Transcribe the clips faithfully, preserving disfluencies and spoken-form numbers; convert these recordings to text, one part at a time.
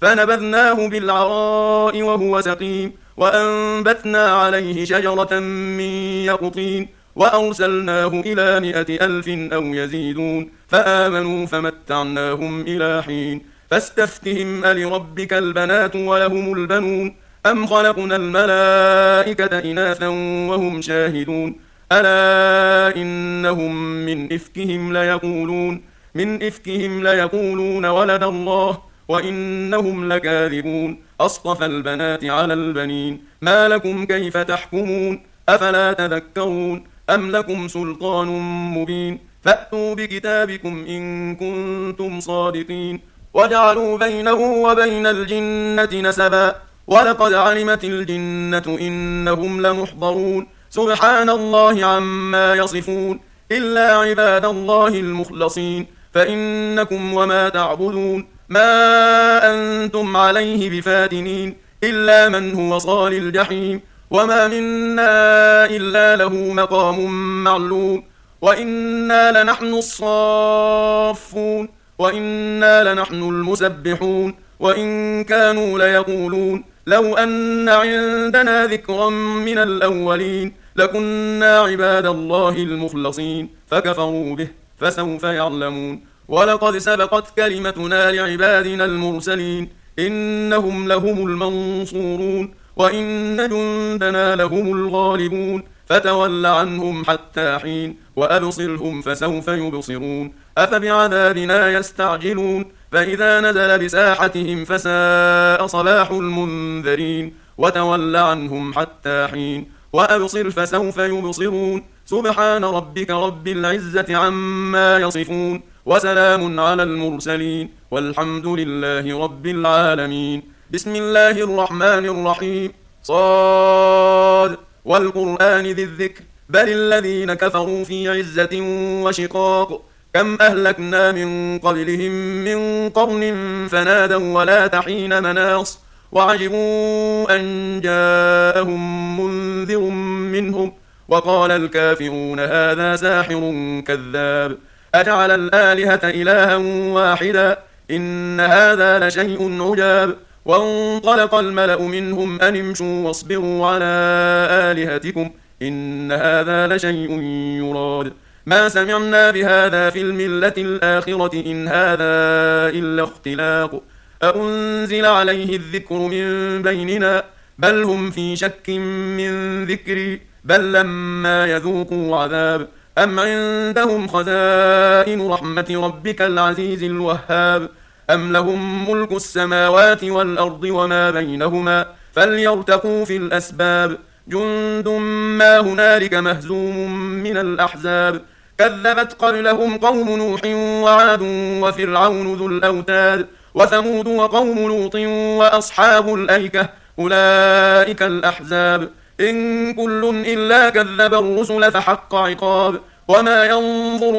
فنبذناه بالعراء وهو سقيم وأنبتنا عليه شجرة من يقطين وأرسلناه إلى مائة ألف أو يزيدون فآمنوا فمتعناهم إلى حين فاستفتهم ألربك البنات ولهم البنون أم خلقنا الملائكة إناثا وهم شاهدون ألا إنهم من إفكهم ليقولون من إفكهم ليقولون ولد الله وإنهم لكاذبون أصطفى البنات على البنين ما لكم كيف تحكمون أفلا تذكرون أم لكم سلطان مبين فأتوا بكتابكم إن كنتم صادقين وجعلوا بينه وبين الجنة نسبا ولقد علمت الجنة إنهم لمحضرون سبحان الله عما يصفون إلا عباد الله المخلصين فإنكم وما تعبدون ما أنتم عليه بفاتنين إلا من هو صال الجحيم وما منا إلا له مقام معلوم وإنا لنحن الصافون وإنا لنحن المسبحون وإن كانوا ليقولون لو أن عندنا ذكرا من الأولين لكنا عباد الله المخلصين فكفروا به فسوف يعلمون ولقد سبقت كلمتنا لعبادنا المرسلين إنهم لهم المنصورون وإن جندنا لهم الغالبون فتول عنهم حتى حين وأبصرهم فسوف يبصرون أفبعذابنا يستعجلون فإذا نزل بساحتهم فساء صباح المنذرين وتول عنهم حتى حين وأبصر فسوف يبصرون سبحان ربك رب العزة عما يصفون وسلام على المرسلين والحمد لله رب العالمين بسم الله الرحمن الرحيم صاد والقرآن ذي الذكر بل الذين كفروا في عزة وشقاق كم أهلكنا من قبلهم من قرن فنادوا ولا تحين مناص وعجبوا أن جاءهم منذر منهم وقال الكافرون هذا ساحر كذاب أجعل الآلهة إلها واحدا إن هذا لشيء عجاب وانطلق الملأ منهم أن امشوا واصبروا على آلهتكم إن هذا لشيء يراد ما سمعنا بهذا في الملة الآخرة إن هذا إلا اختلاق أأنزل عليه الذكر من بيننا بل هم في شك من ذكري بل لما يذوقوا عذاب أم عندهم خزائن رحمة ربك العزيز الوهاب أم لهم ملك السماوات والأرض وما بينهما فليرتقوا في الأسباب جند ما هنالك مهزوم من الأحزاب كذبت قبلهم قوم نوح وعاد وفرعون ذو الأوتاد وثمود وقوم لوط وأصحاب الأيكة أولئك الأحزاب إن كل إلا كذب الرسل فحق عقاب وما ينظر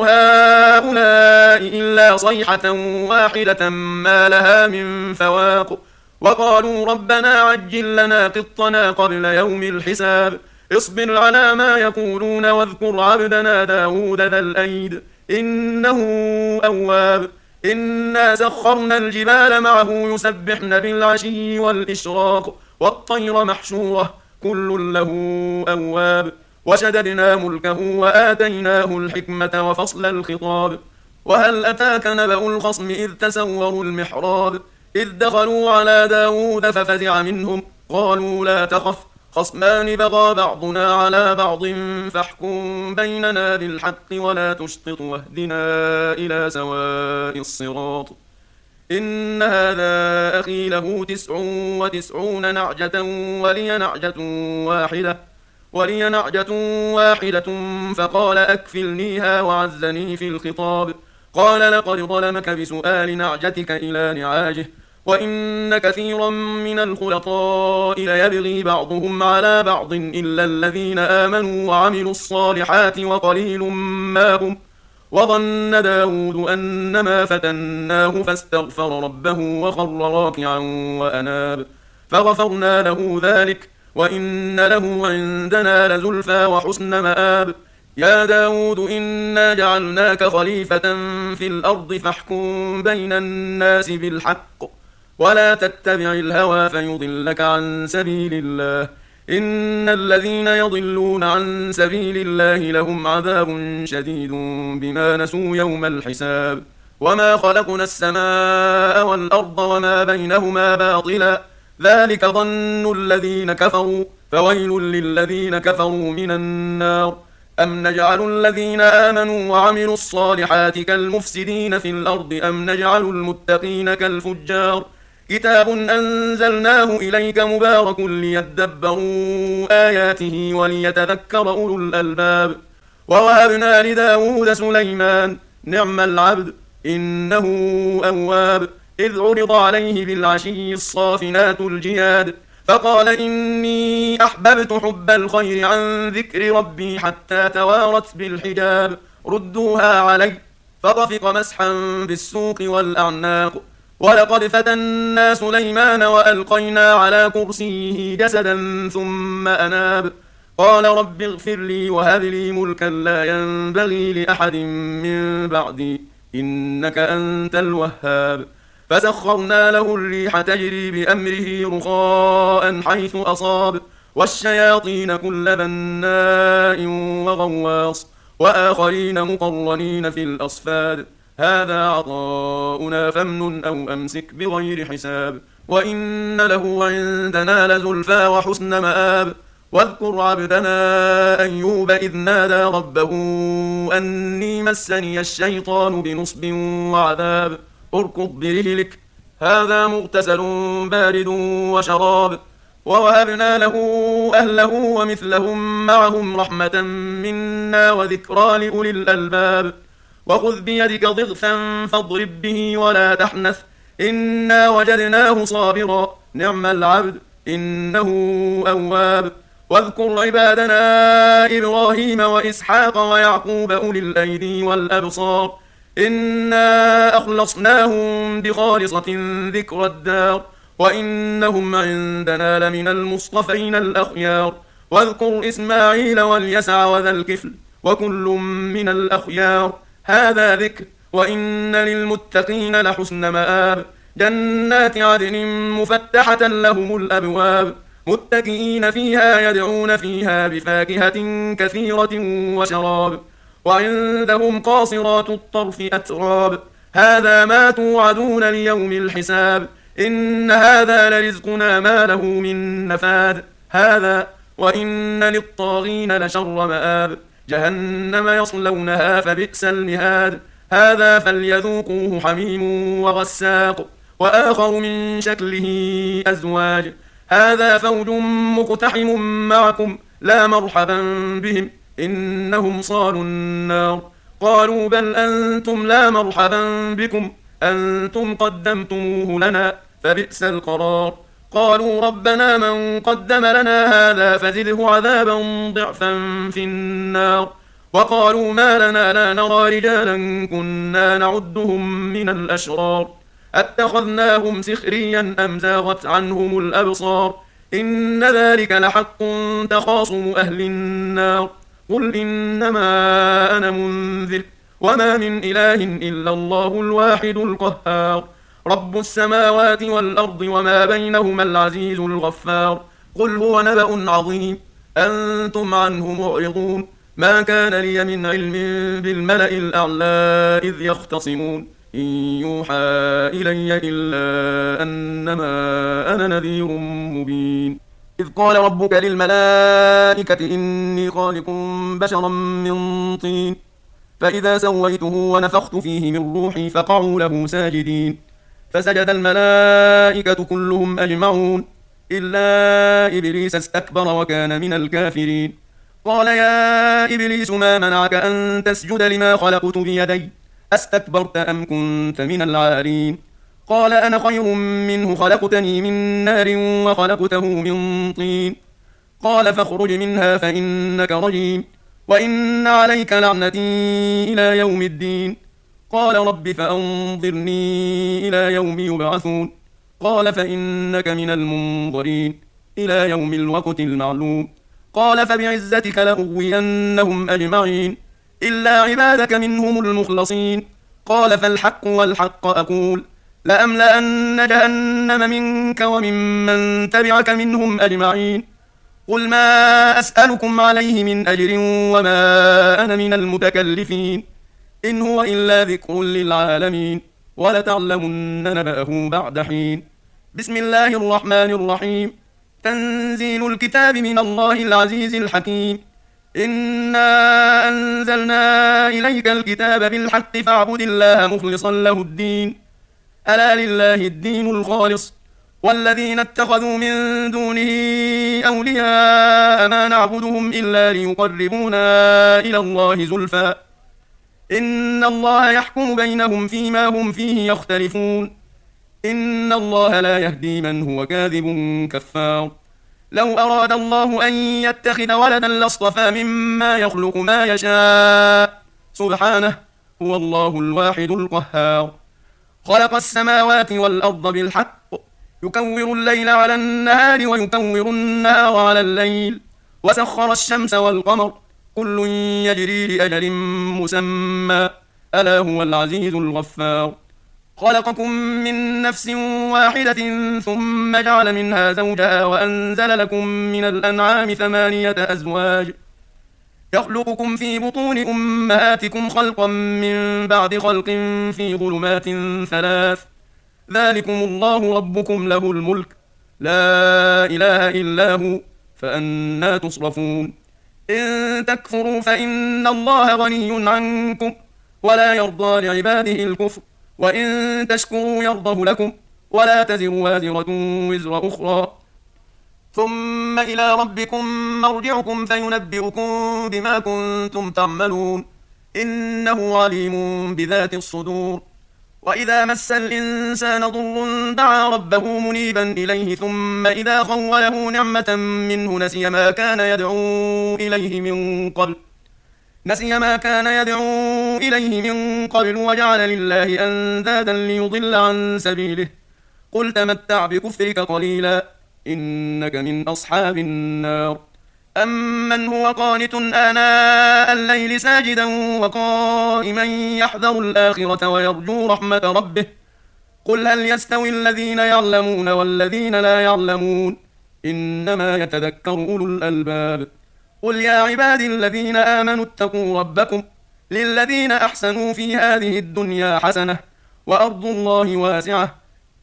هؤلاء إلا صيحة واحدة ما لها من فواق وقالوا ربنا عجل لنا قطنا قبل يوم الحساب اصبر على ما يقولون واذكر عبدنا داود ذا الأيد إنه أواب إنا سخرنا الجبال معه يسبحن بالعشي والإشراق والطير محشورة كل له أواب وشددنا ملكه وآتيناه الحكمة وفصل الخطاب وهل أتاك نبأ الخصم إذ تسوروا المحراب إذ دخلوا على داود ففزع منهم قالوا لا تخف خصمان بغى بعضنا على بعض فاحكم بيننا بالحق ولا تشطط واهدنا إلى سواء الصراط إن هذا أخي له تسع وتسعون نعجة ولي نعجة واحدة ولي نعجة واحدة فقال أكفلنيها وعزني في الخطاب قال لقد ظلمك بسؤال نعجتك إلى نعاجه وإن كثيرا من الخلطاء ليبغي بعضهم على بعض إلا الذين آمنوا وعملوا الصالحات وقليل ما هم وظن داود أنما فتناه فاستغفر ربه وخر راكعا وأناب فغفرنا له ذلك وإن له عندنا لزلفى وحسن مآب يا داود إنا جعلناك خليفة في الأرض فاحكم بين الناس بالحق ولا تتبع الهوى فيضلك عن سبيل الله. إن الذين يضلون عن سبيل الله لهم عذاب شديد بما نسوا يوم الحساب. وما خلقنا السماء والأرض وما بينهما باطلا ذلك ظن الذين كفروا فويل للذين كفروا من النار. أم نجعل الذين آمنوا وعملوا الصالحات كالمفسدين في الأرض أم نجعل المتقين كالفجار. كتاب أنزلناه إليك مبارك ليدبروا آياته وليتذكر أولو الألباب. ووهبنا لداود سليمان نعم العبد إنه أواب. إذ عرض عليه بالعشي الصافنات الجياد فقال إني أحببت حب الخير عن ذكر ربي حتى توارت بالحجاب. ردوها علي فطفق مسحا بالسوق والأعناق. ولقد فتنا سليمان وألقينا على كرسيه جسدا ثم أناب. قال رب اغفر لي وهب لي ملكا لا ينبغي لأحد من بعدي إنك أنت الوهاب. فسخرنا له الريح تجري بأمره رخاء حيث أصاب والشياطين كل بناء وغواص وآخرين مقرنين في الأصفاد. هذا عطاؤنا فامنن أو أمسك بغير حساب. وإن له عندنا لزلفى وحسن مآب. واذكر عبدنا أيوب إذ نادى ربه أني مسني الشيطان بنصب وعذاب. اركض برجلك هذا مغتسل بارد وشراب. ووهبنا له أهله ومثلهم معهم رحمة منا وذكرى لأولي الألباب. وخذ بيدك ضغثا فاضرب به ولا تحنث إنا وجدناه صابرا نعم العبد إنه أواب. واذكر عبادنا إبراهيم وإسحاق ويعقوب أولي الأيدي والأبصار إنا أخلصناهم بخالصة ذكر الدار وإنهم عندنا لمن المصطفين الأخيار. واذكر إسماعيل واليسع وذا الكفل وكل من الأخيار. هذا ذكر وإن للمتقين لحسن مآب. جنات عدن مفتحة لهم الأبواب متكئين فيها يدعون فيها بفاكهة كثيرة وشراب. وعندهم قاصرات الطرف أتراب. هذا ما توعدون ليوم الحساب. إن هذا لرزقنا ما له من نفاد. هذا وإن للطاغين لشر مآب. جهنم يصلونها فبئس المهاد. هذا فليذوقوه حميم وغساق وآخر من شكله أزواج. هذا فوج مقتحم معكم لا مرحبا بهم إنهم صالوا النار. قالوا بل أنتم لا مرحبا بكم أنتم قدمتموه لنا فبئس القرار. قالوا ربنا من قدم لنا هذا فزده عذابا ضعفا في النار. وقالوا ما لنا لا نرى رجالا كنا نعدهم من الأشرار. أتخذناهم سخريا أم زاغت عنهم الأبصار إن ذلك لحق تخاصم أهل النار. قل إنما أنا منذر وما من إله إلا الله الواحد القهار. رب السماوات والأرض وما بينهما العزيز الغفار. قل هو نبأ عظيم أنتم عنه معرضون. ما كان لي من علم بالملأ الأعلى إذ يختصمون إن يوحى إلي إلا أنما أنا نذير مبين. إذ قال ربك للملائكة إني خالق بشرا من طين فإذا سويته ونفخت فيه من روحي فقعوا له ساجدين. فسجد الملائكة كلهم أجمعون إلا إبليس استكبر وكان من الكافرين. قال يا إبليس ما منعك أن تسجد لما خلقت بيدي أستكبرت أم كنت من العالين. قال أنا خير منه خلقتني من نار وخلقته من طين. قال فاخرج منها فإنك رجيم وإن عليك لعنتي إلى يوم الدين. قال رب فأنظرني إلى يوم يبعثون. قال فإنك من المنظرين إلى يوم الوقت المعلوم. قال فبعزتك لأغوينهم أجمعين إلا عبادك منهم المخلصين. قال فالحق والحق أقول لأملأن جهنم منك وممن تبعك منهم أجمعين. قل ما أسألكم عليه من أجر وما أنا من المتكلفين، إن هو إلا ذكر للعالمين، ولتعلمن نبأه بعد حين. بسم الله الرحمن الرحيم. تنزيل الكتاب من الله العزيز الحكيم. إنا أنزلنا إليك الكتاب بالحق فاعبد الله مخلصا له الدين، ألا لله الدين الخالص، والذين اتخذوا من دونه أولياء ما نعبدهم إلا ليقربونا إلى الله زلفى إن الله يحكم بينهم فيما هم فيه يختلفون، إن الله لا يهدي من هو كاذب كفار. لو أراد الله أن يتخذ ولدا لاصطفى مما يخلق ما يشاء، سبحانه هو الله الواحد القهار. خلق السماوات والأرض بالحق، يكور الليل على النهار ويكور النهار على الليل، وسخر الشمس والقمر كل يجري لأجل مسمى، ألا هو العزيز الغفار. خلقكم من نفس واحدة ثم جعل منها زوجها وأنزل لكم من الأنعام ثمانية أزواج، يخلقكم في بطون أمهاتكم خلقا من بعد خلق في ظلمات ثلاث، ذلكم الله ربكم له الملك، لا إله إلا هو، فأنى تصرفون. إن تكفروا فإن الله غني عنكم ولا يرضى لعباده الكفر، وإن تشكروا يرضه لكم، ولا تزر وازرة وزر أخرى، ثم إلى ربكم مرجعكم فينبئكم بما كنتم تعملون، إنه عليم بذات الصدور. وإذا مس الإنسان ضر دعا ربه منيبا إليه، ثم إذا خوله نعمة منه نسي ما كان يدعو إليه من قبل نسي ما كان يدعو إليه من قبل وجعل لله أندادا ليضل عن سبيله. قل تمتع بكفرك قليلا إنك من أصحاب النار. أمن هو قانت آناء الليل ساجدا وقائما يحذر الآخرة ويرجو رحمة ربه، قل هل يستوي الذين يعلمون والذين لا يعلمون، إنما يتذكر أولو الألباب. قل يا عبادي الذين آمنوا اتقوا ربكم، للذين أحسنوا في هذه الدنيا حسنة وأرض الله واسعة،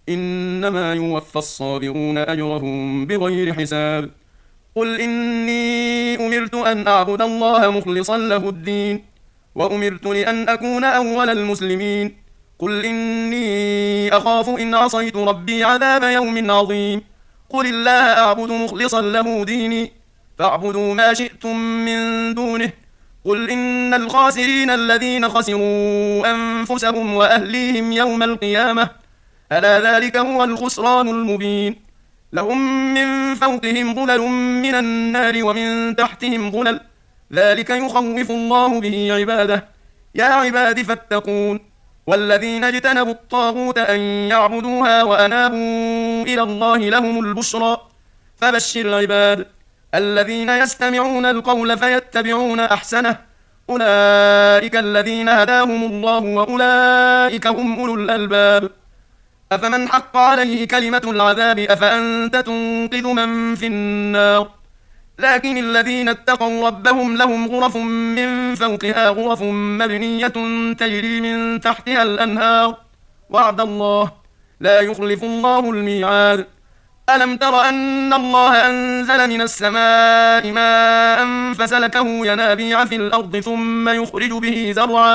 إنما يوفى الصابرون أجرهم بغير حساب. قل إني أمرت أن أعبد الله مخلصا له الدين، وأمرت لأن أكون أول المسلمين. قل إني أخاف إن عصيت ربي عذاب يوم عظيم. قل الله أعبد مخلصا له ديني، فاعبدوا ما شئتم من دونه. قل إن الخاسرين الذين خسروا أنفسهم وأهليهم يوم القيامة، ألا ذلك هو الخسران المبين. لهم من فوقهم ظلل من النار ومن تحتهم ظلل، ذلك يخوف الله به عباده. يا عباد فاتقون. والذين اجتنبوا الطاغوت أن يعبدوها وأنابوا إلى الله لهم البشرى. فبشر عباد الذين يستمعون القول فيتبعون أحسنه، أولئك الذين هداهم الله وأولئك هم أولو الألباب. أفمن حق عليه كلمة العذاب أفأنت تنقذ من في النار. لكن الذين اتقوا ربهم لهم غرف من فوقها غرف مبنية تجري من تحتها الأنهار، وعد الله لا يخلف الله الميعاد. ألم تر أن الله أنزل من السماء ماء فسلكه ينابيع في الأرض ثم يخرج به زرعا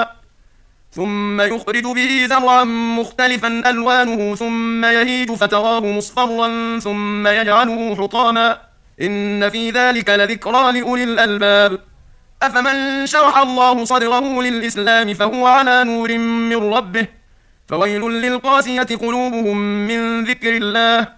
ثم يخرج به زرعا مختلفا ألوانه ثم يهيج فتراه مصفرا ثم يجعله حطاما، إن في ذلك لذكرى لأولي الألباب. أفمن شرح الله صدره للإسلام فهو على نور من ربه، فويل للقاسية قلوبهم من ذكر الله،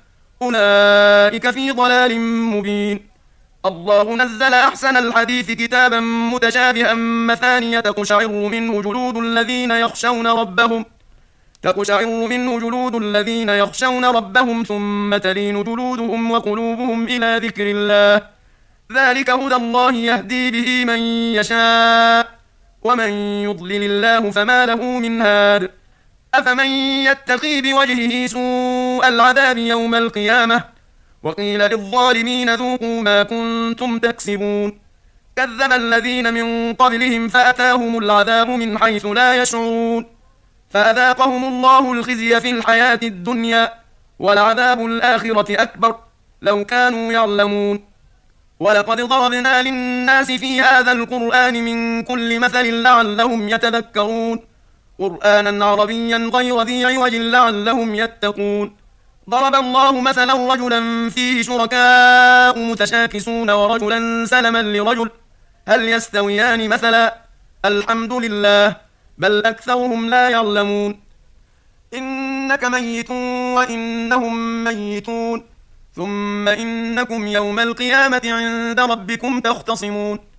أولئك في ضلال مبين. الله نزل أحسن الحديث كتابا متشابها مثانية تقشعر منه جلود الذين يخشون ربهم تقشعر منه جلود الذين يخشون ربهم ثم تلين جلودهم وقلوبهم إلى ذكر الله، ذلك هدى الله يهدي به من يشاء، ومن يضلل الله فما له من هاد. أفمن يتقي بوجهه سوء العذاب يوم القيامة وقيل للظالمين ذوقوا ما كنتم تكسبون كذب الذين من قبلهم فأتاهم العذاب من حيث لا يشعرون فأذاقهم الله الخزي في الحياة الدنيا ولعذاب الآخرة أكبر لو كانوا يعلمون ولقد ضربنا للناس في هذا القرآن من كل مثل لعلهم يتذكرون قرآنا عربيا غير ذي عوج لعلهم يتقون ضرب الله مثلا رجلا فيه شركاء متشاكسون ورجلا سلما لرجل هل يستويان مثلا الحمد لله بل أكثرهم لا يعلمون إنك ميت وإنهم ميتون ثم إنكم يوم القيامة عند ربكم تختصمون